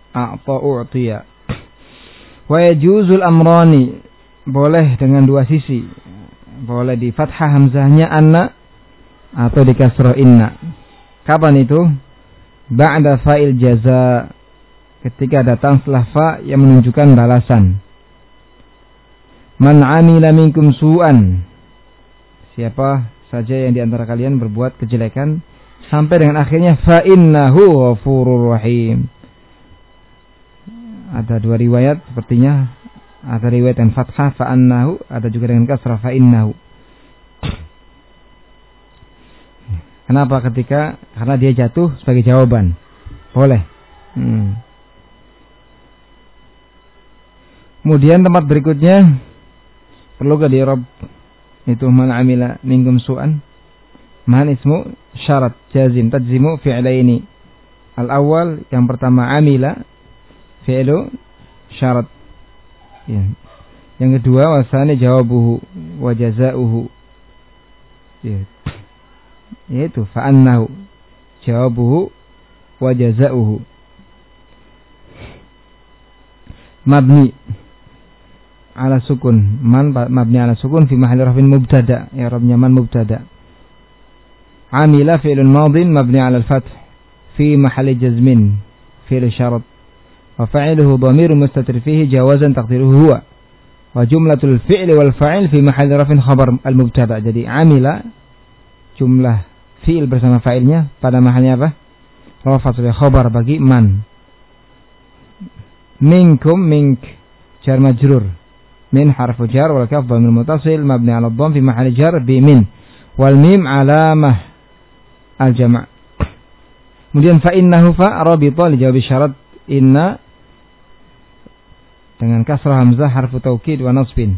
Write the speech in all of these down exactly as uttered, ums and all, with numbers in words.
a'ta u'tiya. Wa yajuzul amrani, boleh dengan dua sisi. Boleh di fathah hamzahnya anna atau di kasrah inna. Kapan itu? Ba'da fa'il jaza, ketika datang setelah fa yang menunjukkan balasan. Man 'amila minkum su'an, siapa saja yang di antara kalian berbuat kejelekan, sampai dengan akhirnya fa innahu ghafurur rahim. Ada dua riwayat sepertinya, ada riwayat dengan fathah fa annahu, ada juga dengan kasrah fa innahu. Kenapa? Ketika karena dia jatuh sebagai jawaban. Boleh. Hmm. Kemudian tempat berikutnya perlu ke di Rabb, itu man amila minkum su'an. Man ismu syarat jazim tajzimu fi'laini. Al-awwal, yang pertama amila fi'lu syarat. Ya. Yang kedua wasani jawabuhu wa jazaohu. Ya. Yaitu fa'annahu jawabuhu wa jazaohu. Mabni ala sukun, man mabni ala sukun fi mahalli rafin mubtada, ya rabnya man mubtada. Amila fi'lun madin mabni ala al-fath fi mahalli jazmin fi'l syarat, wa fa'iluhu dhamirun mustatir fihi jawazan taqdiruhu huwa, wa jumlatul fi'li wal fa'il fi mahalli rafin khabar al-mubtada. Jadi amila jumlah fi'il bersama fa'ilnya pada mahalnya apa? Rafa sebagai khabar bagi man. Minkum, mink jar majrur, min harfu jar wal kaf dhamir muttasil mabni ala dhamm fi mahalli jar bi min, wal mim alamah al jama'. Kemudian fa innahu fa rabita li jawab syarat inna dengan kasrah hamzah harfu taukid wa nasbin.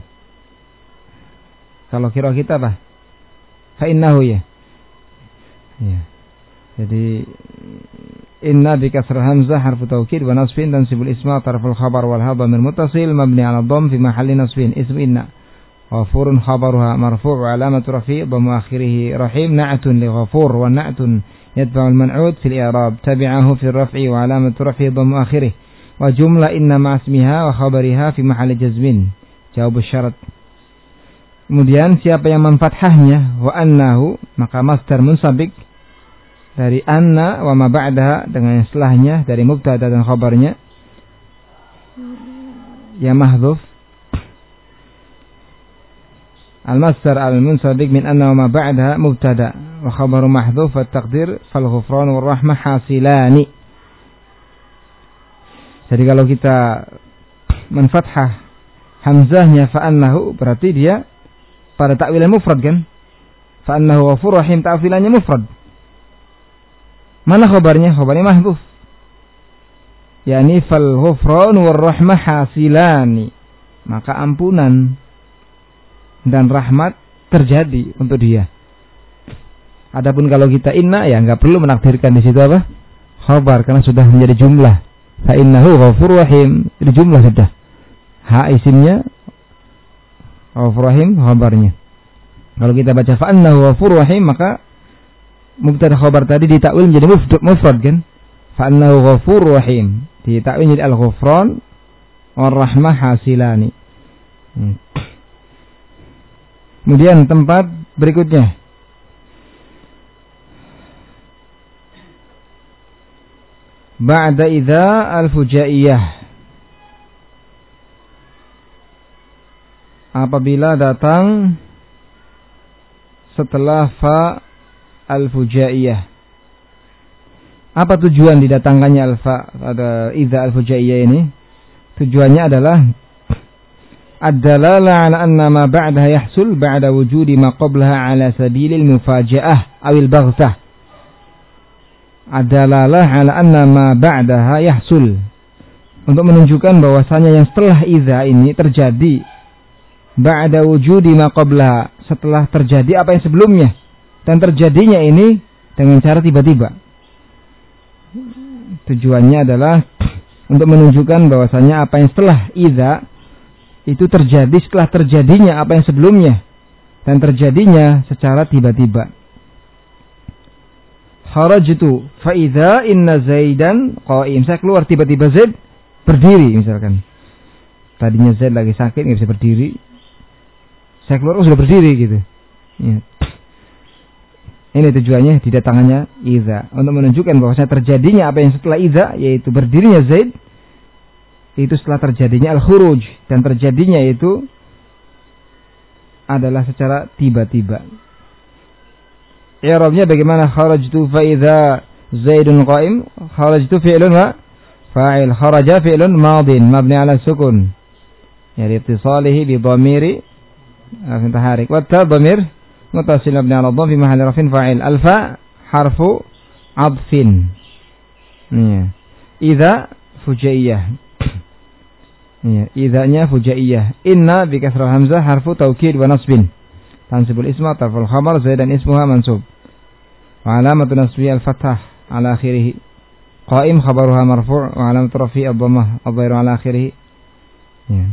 Kalau kira kita apa? Fa innahu ya. Ya. Jadi inna bi kasrah hamzah harfu taukid wa nasbin dan sibul isma tarful khabar wal ha dhamir muttasil mabni ala dhamm fi mahalli nasbin ism inna. Ghafurun khabaruha marfu' wa alamatu rafi' dhammu akhirih rahim na'tun li ghafur wa na'tun yatba'u al man'ut fil i'rab tabi'ahu fi raf'i wa alamatu rafi' dhammu akhirih wa jumla inna ma ismiha wa khabariha fi mahalli jazmin jawab syarat. Kemudian siapa yang memfathahnya wa annahu, maka masdar munsabik dari anna wa ma ba'daha dengan setelahnya dari mubtada dan khabarnya ya mahdhuf. Al-masdar al-munsabik min anna wa ma ba'daha mubtada wa khabaru mahdhuf wa taqdir fal ghufran war rahmah hasilani. Jadi kalau kita menfathah hamzahnya fa annahu, berarti dia pada takwilan mufrad kan? Fa annahu ghafur rahim, ta'wilannya mufrad. Mana khabarnya? Khabarnya mahdhuf. Yani fal ghufran war rahmah hasilani. Maka ampunan dan rahmat terjadi untuk dia. Adapun kalau kita inna, ya enggak perlu menakdirkan di situ apa? Khabar, karena sudah menjadi jumlah. Fa innahu ghafur rahim, itu jumlah sudah. Ha isimnya, ghafur rahim khabarnya. Kalau kita baca fa innahu ghafur rahim, maka mubtada khabar tadi ditakwil menjadi mufrad kan? Fa innahu ghafur rahim ditakwil menjadi al-ghufran war rahmah hasilani. Hmm. Kemudian tempat berikutnya ba'da idza al-fujaiyah, apabila datang setelah fa al-fujaiyah. Apa tujuan didatangkannya alfa ada idza al-fujaiyah ini? Tujuannya adalah ad-dalalah ala anna ma ba'daha yahsul ba'da wujudi ma qablaha ala sabilil mufaja'ah awil baghtah. Ad-dalalah ala anna ma ba'daha yahsul, untuk menunjukkan bahwasanya yang setelah idza ini terjadi ba'da wujudi ma qablaha, setelah terjadi apa yang sebelumnya, dan terjadinya ini dengan cara tiba-tiba. Tujuannya adalah untuk menunjukkan bahwasanya apa yang setelah idza itu terjadi setelah terjadinya apa yang sebelumnya, dan terjadinya secara tiba-tiba. Kharajtu fa idza inna Zaidan qa'im. Saya keluar tiba-tiba Zaid berdiri misalkan. Tadinya Zaid lagi sakit enggak bisa berdiri. Saya keluar oh sudah berdiri gitu. Ya. Ini tujuannya didatangannya idza untuk menunjukkan bahwa terjadinya apa yang setelah idza yaitu berdirinya Zaid itu setelah terjadinya al-khuruj dan terjadinya itu adalah secara tiba-tiba. I'rabnya bagaimana? Kharajtu fa idza Zaidun qa'im. Kharajtu fi'lun wa fa'il. Kharaja fi'lun madin mabni 'ala sukun. Ya liittisalihi bi dhamiri al-mutaharrik. Wa ta dhamir muttasil mabni 'ala dhamm fi mahalli raf'in fa'il. Al-fa harfu 'athfin. Ya. Idza fujaiyah. Ya, idzanya fujaiyah. Inna bi kasrah hamzah harfu taukid wa nasbin. Tansibul isma tarful khabar Zaidan ismuha mansub. Wa alamatu nasbi al-fathah ala akhirih. Qa'im khabaruha marfu' wa alamatu rafi' ad-dhammah adh-dhahiru ala akhirih. Ya.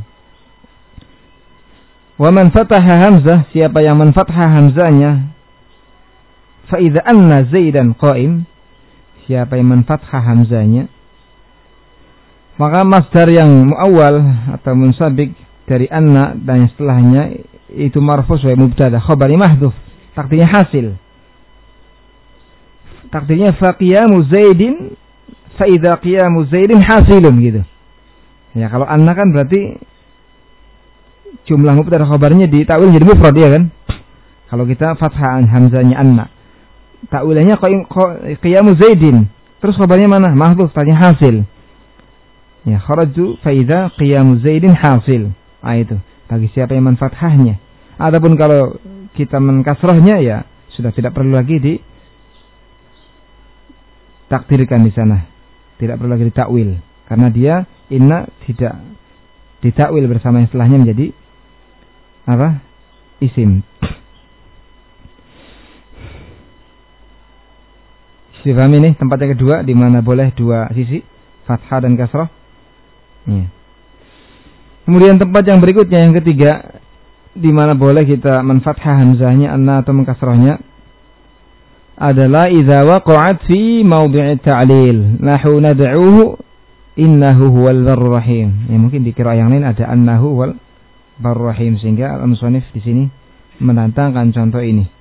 Wa man fataha hamzah, siapa yang menfathah hamzahnya, fa idza anna Zaidan qa'im, siapa yang menfathah hamzahnya, maka masdar yang muawwal atau munsabik dari anna dan yang setelahnya itu marfu' sebagai mubtada, khabarnya mahdhuf, takdirnya hasil. Takdirnya fa qiyamu Zaidin fa idza qiyamu Zaidin hasilun gitu. Ya kalau anna kan berarti jumlah mubtada khabarnya ditakwil jadi mufrad ya kan? Kalau kita fathah hamzahnya anna, takwilannya qiyamu Zaidin, terus khabarnya mana? Mahdhuf, takdirnya hasil. Ya, kharaju fa idza qiyamu Zaidin hasil. Ah itu, bagi siapa yang menfathahnya. Adapun kalau kita menkasrahnya ya sudah tidak perlu lagi di takdirkan di sana. Tidak perlu lagi ditakwil karena dia inna tidak ditakwil bersama yang setelahnya menjadi apa? Isim. Difahami ini tempatnya kedua di mana boleh dua sisi, fathah dan kasrah. Ya. Kemudian tempat yang berikutnya yang ketiga di mana boleh kita menfathah hamzahnya anna atau mengkasrahnya adalah idza waqa'at fi mawdi'i ta'lil nahu nad'uhu innahu huwal barur rahim. Ya mungkin di qiraah yang lain ada annahu wal barur rahim sehingga al-musannif di sini menantangkan contoh ini.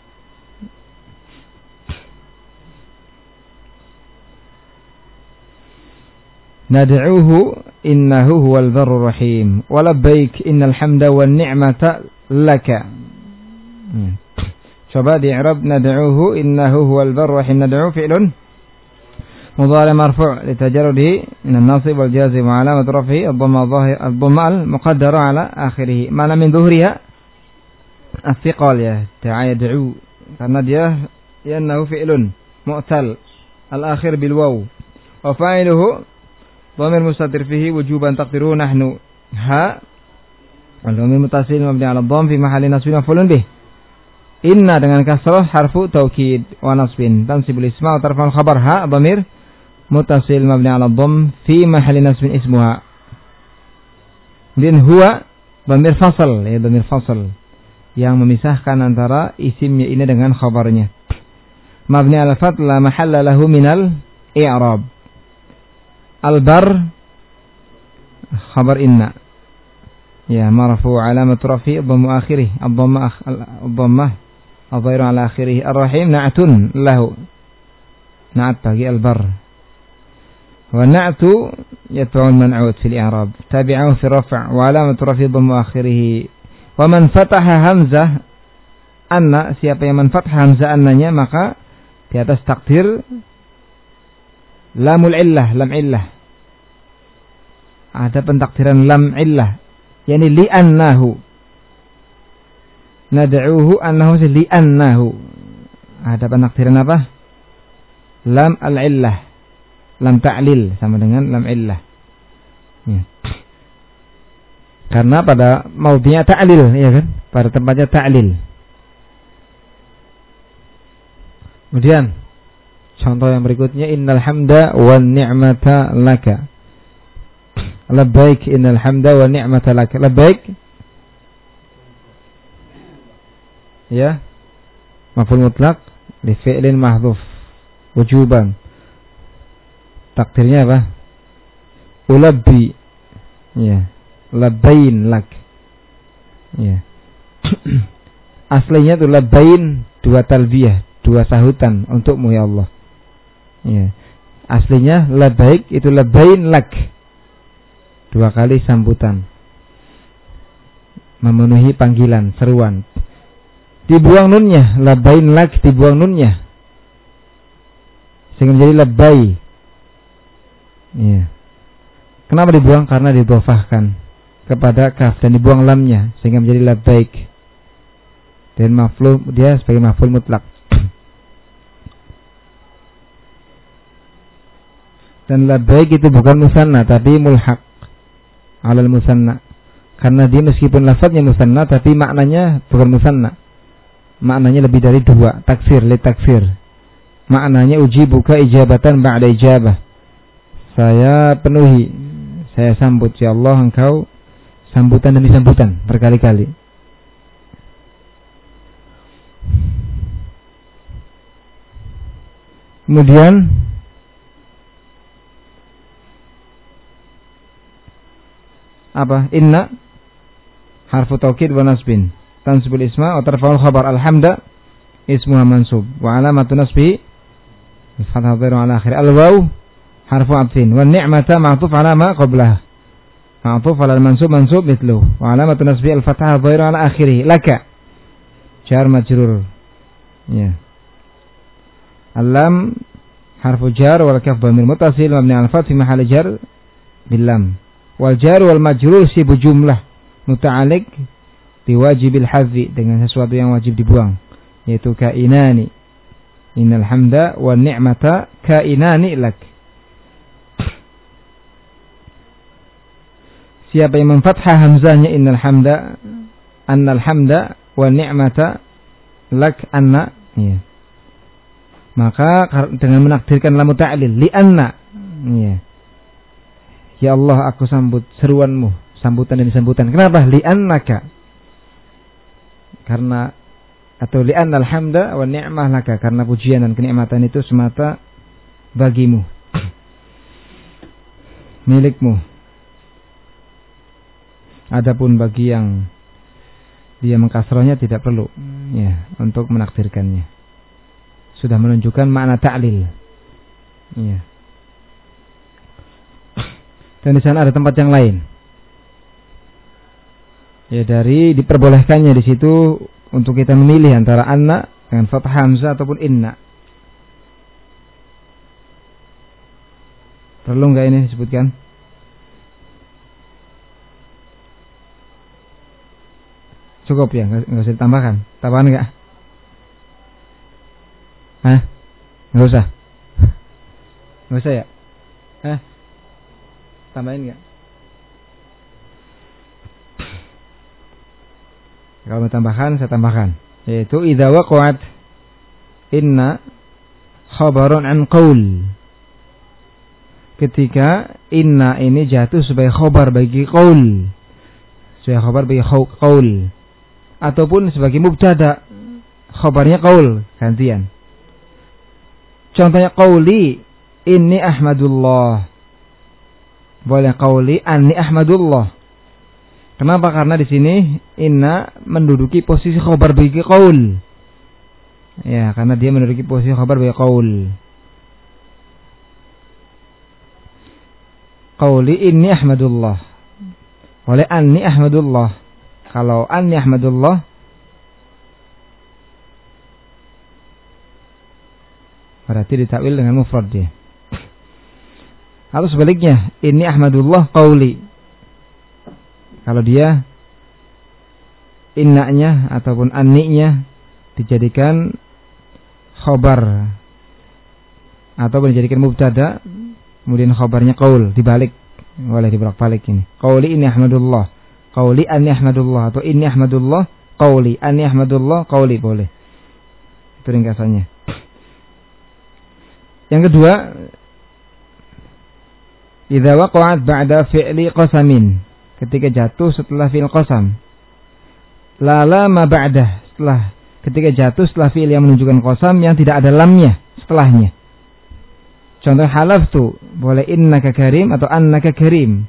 Nad'uhu innahu huwal barur rahim wa labbaik innal hamda wan ni'mata laka. Hmm. Coba di i'rab nad'uhu innahu huwal barur rahim. Nad'u fi'lun mudhari' marfu' li tajarrudihi min an-nasib wal jazm wa alamat raf'ihi ad-dhamma adh-dhahir ad-dhamma al-muqaddara ala akhirih. Mana min dhuhriha as-siqal ya ta'aya da'u karena dia ya annahu fi'lun mu'tal al-akhir bil waw wa fa'iluhu dhamir mustatir fihi wujuban taqdiruhu nahnu ha wal dhamir muttasil mabni 'ala dhamm fi mahalli nasbin maf'ulun bih. Inna dengan kasrah harfu taukid wa nasbin tansibul isma wa tarfa'ul khabar ha dhamir muttasil mabni 'ala dhamm fi mahalli nasbin ismuha. Dan huwa dhamir fasal ya dhamir fasal yang memisahkan antara isimnya ini dengan khabarnya. Mabni 'ala fath la mahalla lahu minal i'rab. Al-bar khabar inna ya marfu alamat rafi dhamma akhirih ad-dhamma ad-dhammah adh-dhahiru ala akhirih. Ar-rahim na'tun lahu na'at bagi al-bar wa na'tu yatba'u al-man'ut fil i'rab tabi'ahu fi raf' wa alamat rafi dhamma akhirih. Wa man fataha hamzah anna, siapa yang menfathah hamzah annanya maka di atas takdir lamul illah, lam illah. Ada pentakdiran lam illah, yakni li annahu. Nad'uhu annahu li annahu. Ada pentakdiran apa? Lam al-illah. Lam ta'lil sama dengan lam illah. Ya. Karena pada maudhi'nya ta'lil, ya kan? Pada tempatnya ta'lil. Kemudian contoh yang berikutnya innal hamda wan ni'mata laka. Labbaik innal hamda wan ni'mata laka. Labbaik ya maf'ul mutlaq li fi'lin mahdhuf wujuban. Takdirnya apa? Ulabbi. Ya, labbain lak. Ya. Aslinya itu labbain, dua talbiyah, dua sahutan untukmu ya Allah. Ya. Aslinya labbaik itu labbain lak. Dua kali sambutan. Memenuhi panggilan, seruan. Dibuang nunnya, labbain lak dibuang nunnya. Sehingga menjadi labbai. Ya. Kenapa dibuang? Karena didhofahkan kepada kaf dan dibuang lamnya sehingga menjadi labbaik. Dan maf'ul dia sebagai maf'ul mutlak. Dan labbaik itu bukan musanna tapi mulhaq alal musanna. Karena dia meskipun lafadznya musanna tapi maknanya bukan musanna. Maknanya lebih dari dua, taksir, li taksir. Maknanya ujibuka ijabatan ba'da ijabah. Saya penuhi, saya sambut ya Allah engkau sambutan demi sambutan berkali-kali. Kemudian apa? Inna harfu taukid wa nasbin tansibul isma wa tarfa'ul khabar alhamda ismuha mansub wa alamatu nasbi fathah dhahir ala akhir al-waw harfu atfin wa ni'mata ma'tuf ala ma qablah ma'tuf ala al-mansub mansub mithluhu wa alamatu nasbi al-fathah dhahir ala akhirih laka jar majrur ya al-lam harfu jar wal kaf dhamir muttasil mabni al fath fi mahall jar bil lam wal jar wal majrur sibu jumlah muta'alliq biwajibil hadzi dengan sesuatu yang wajib dibuang yaitu kainani innal hamda wan ni'mata kainani lak. Siapa yang memfathah hamzahnya innal hamda annal hamda wan ni'mata lak anna ya. Maka dengan menakdirkan lam ta'lil li anna ya. Ya Allah aku sambut seruanmu, sambutan demi sambutan. Kenapa? Li annaka. Karena atau li annal hamda wan ni'mah laka, karena pujian dan kenikmatan itu semata bagimu. Milikmu. Adapun bagi yang dia mengkasrohnya tidak perlu ya untuk menakdirkannya. Sudah menunjukkan makna ta'lil. Ya. Dan di sana ada tempat yang lain. Ya dari diperbolehkannya di situ untuk kita memilih antara anna dengan fathah hamzah ataupun inna. Perlu enggak ini disebutkan? Cukup ya, enggak usah ditambahkan. Tambahan enggak? Hah? Enggak usah. Enggak usah ya? Hah? Tambahin enggak? Kalau mau tambahkan, saya tambahkan. Yaitu idza waqa'at inna khabarun an qaul. Ketika inna ini jatuh sebagai khabar bagi qaul. Sebagai khabar bagi qaul. Ataupun sebagai mubtada. Khabarnya qaul, gantian. Contohnya qauli inni ahmadullah. Boleh qauli anni ahmadullah. Kenapa? Karena di sini inna menduduki posisi khabar bagi qaul. Ya, karena dia menduduki posisi khabar bagi qaul. Qauli inni ahmadullah. Oleh anni ahmadullah. Kalau anni ahmadullah berarti ditakwil dengan mufrad dia. Atau sebaliknya, inni ahmadullah qauli. Kalau dia innanya ataupun anninya dijadikan khobar atau dijadikan mubtada, kemudian khobarnya qaul, dibalik, boleh dibolak-balik ini. Qauli inni ahmadullah, qauli anni ahmadullah, atau inni ahmadullah, qauli anni ahmadullah, qauli, boleh. Itu ringkasannya. Yang kedua, idza waqa'at ba'da fi'li qasamin. Ketika jatuh setelah fi'il qasam. La lama ba'dah, setelah ketika jatuh setelah fi'il yang menunjukkan qasam yang tidak ada lamnya setelahnya. Contoh halaftu, boleh innaka karim atau annaka karim.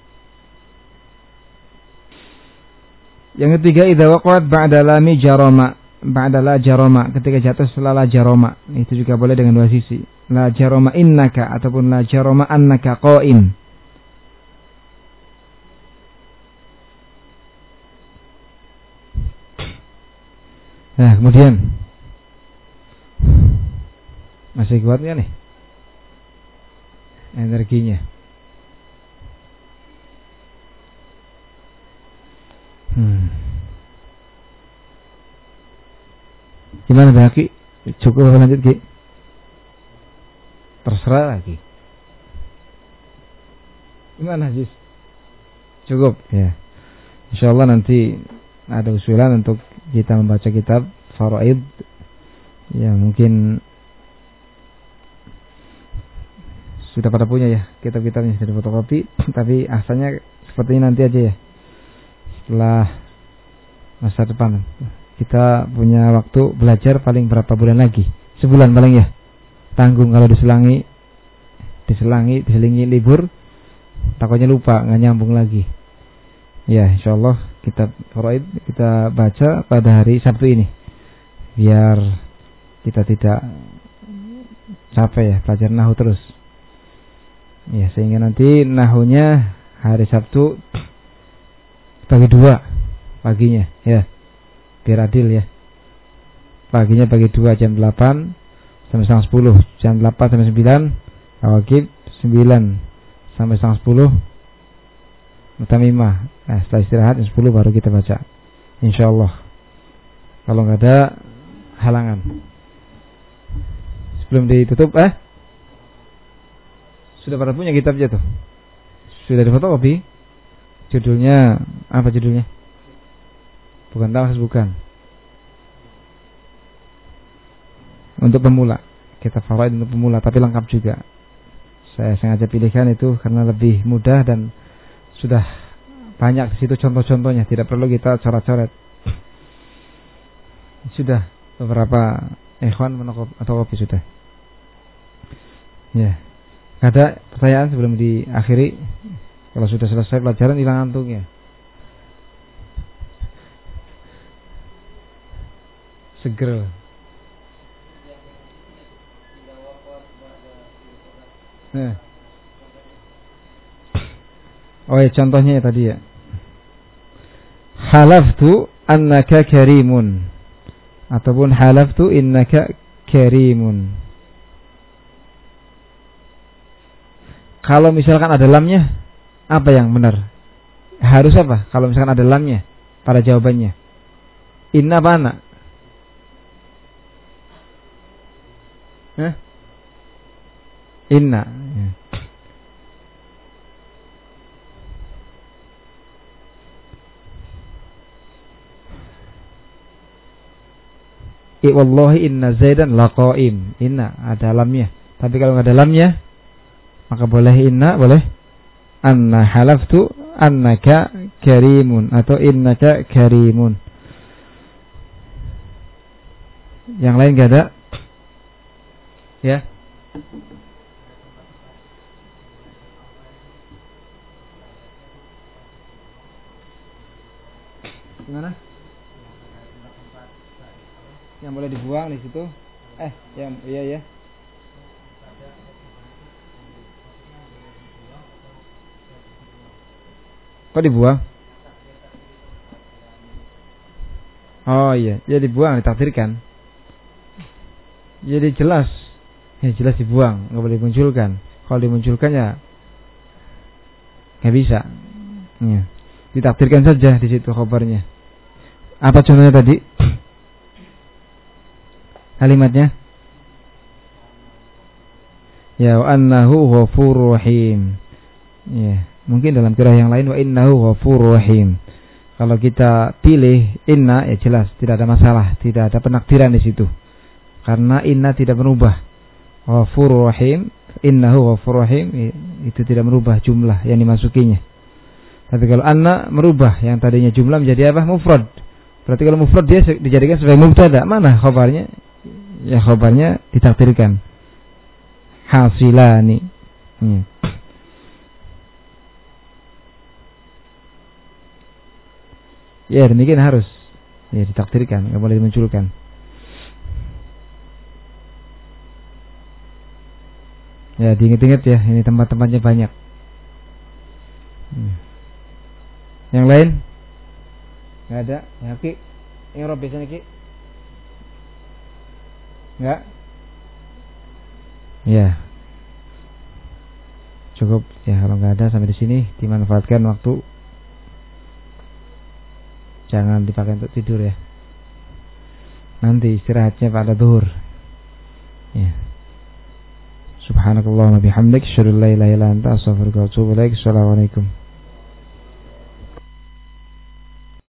Yang ketiga, idza waqa'at ba'da lami jarama, ba'da la jarama, ketika jatuh setelah la jarama, itu juga boleh dengan dua sisi. La jarama innaka ataupun la jarama annaka qa'im. Nah, kemudian masih kuat nggak nih energinya? Hmm. Gimana Baki? Cukup lanjut Ki? Terserah lagi. Gimana Jis? Cukup ya. Insyaallah nanti ada usulan untuk kita membaca kitab Faraid. Ya mungkin sudah pada punya ya kitab-kitabnya, sudah fotokopi. Tapi asalnya seperti ini nanti aja ya, setelah masa depan. Kita punya waktu belajar paling berapa bulan lagi? Sebulan paling ya. Tanggung kalau diselangi Diselangi, diselingi libur, takutnya lupa, nggak nyambung lagi. Ya insyaallah kitab Faraid kita baca pada hari Sabtu ini, biar kita tidak capek ya belajar nahu terus. Ya sehingga nanti nahunya hari Sabtu bagi dua paginya ya, biar adil ya. Paginya bagi dua, jam delapan sampai setengah sepuluh, jam delapan sampai sembilan Awakib, sembilan sampai setengah sepuluh Mutamimah. Nah, setelah istirahat jam sepuluh baru kita baca, insyaallah, kalau nggak ada halangan. Sebelum ditutup eh sudah pada punya kitabnya tuh, sudah di fotokopi. Judulnya apa judulnya? Bukan tawas, bukan. Untuk pemula, kitab Faraid untuk pemula, tapi lengkap juga. Saya sengaja pilihkan itu karena lebih mudah dan sudah banyak di situ contoh-contohnya, tidak perlu kita coret-coret. Sudah beberapa ikhwan menokopi sudah. Ya. Ada pertanyaan sebelum diakhiri? Kalau sudah selesai pelajaran hilang antuknya. Seger. Nah. Oh ya, contohnya ya tadi ya. Halaftu annaka karimun ataupun halaftu innaka karimun. Kalau misalkan ada lamnya, apa yang benar? Harus apa? Kalau misalkan ada lamnya pada jawabannya. Inna apa anak? Hah? Inna. I wallahi inna Zaidan laqaim. Inna ada lamnya. Tapi kalau enggak ada lamnya, maka boleh inna, boleh anna halaftu annaka karimun atau innaka karimun. Yang lain enggak ada? Ya. Gimana? Yang boleh dibuang di situ? Eh, yang iya ya. Kok dibuang? Oh iya, ya dibuang, ditakdirkan. Jadi jelas, ya jelas dibuang, nggak boleh dimunculkan. Kalau dimunculkan ya nggak bisa. Ya. Ditakdirkan saja di situ khabarnya. Apa contohnya tadi? Kalimatnya? Ya, wa annahu ghafurur rahim. Ya, mungkin dalam qiraah yang lain wa innahu ghafurur rahim. Kalau kita pilih inna ya jelas tidak ada masalah, tidak ada penakdiran di situ. Karena inna tidak merubah. Ghafurur rahim, innahu ghafurur rahim itu tidak merubah jumlah yang dimasukinya. Tapi kalau anna merubah, yang tadinya jumlah menjadi apa? Mufrad. Berarti kalau mufrad dia dijadikan sebagai mubtada. Mana khabarnya? Ya khabarnya ditakdirkan. hasilani. Hmm. Ya demikian harus ya ditakdirkan, nggak boleh dimunculkan. Ya diingat-ingat ya, ini tempat-tempatnya banyak. Hmm. Yang lain? Nggak ada? Ya Ki, yang rob biasanya Ki? Nggak? Ya. Cukup ya kalau nggak ada sampai di sini, dimanfaatkan waktu. Jangan dipakai untuk tidur ya. Nanti istirahatnya pada zuhur. Ya. Subhanakallahumma bihamdik, asyhadu an la ilaha illa anta, astaghfiruka wa atubu ilaik. Assalamualaikum.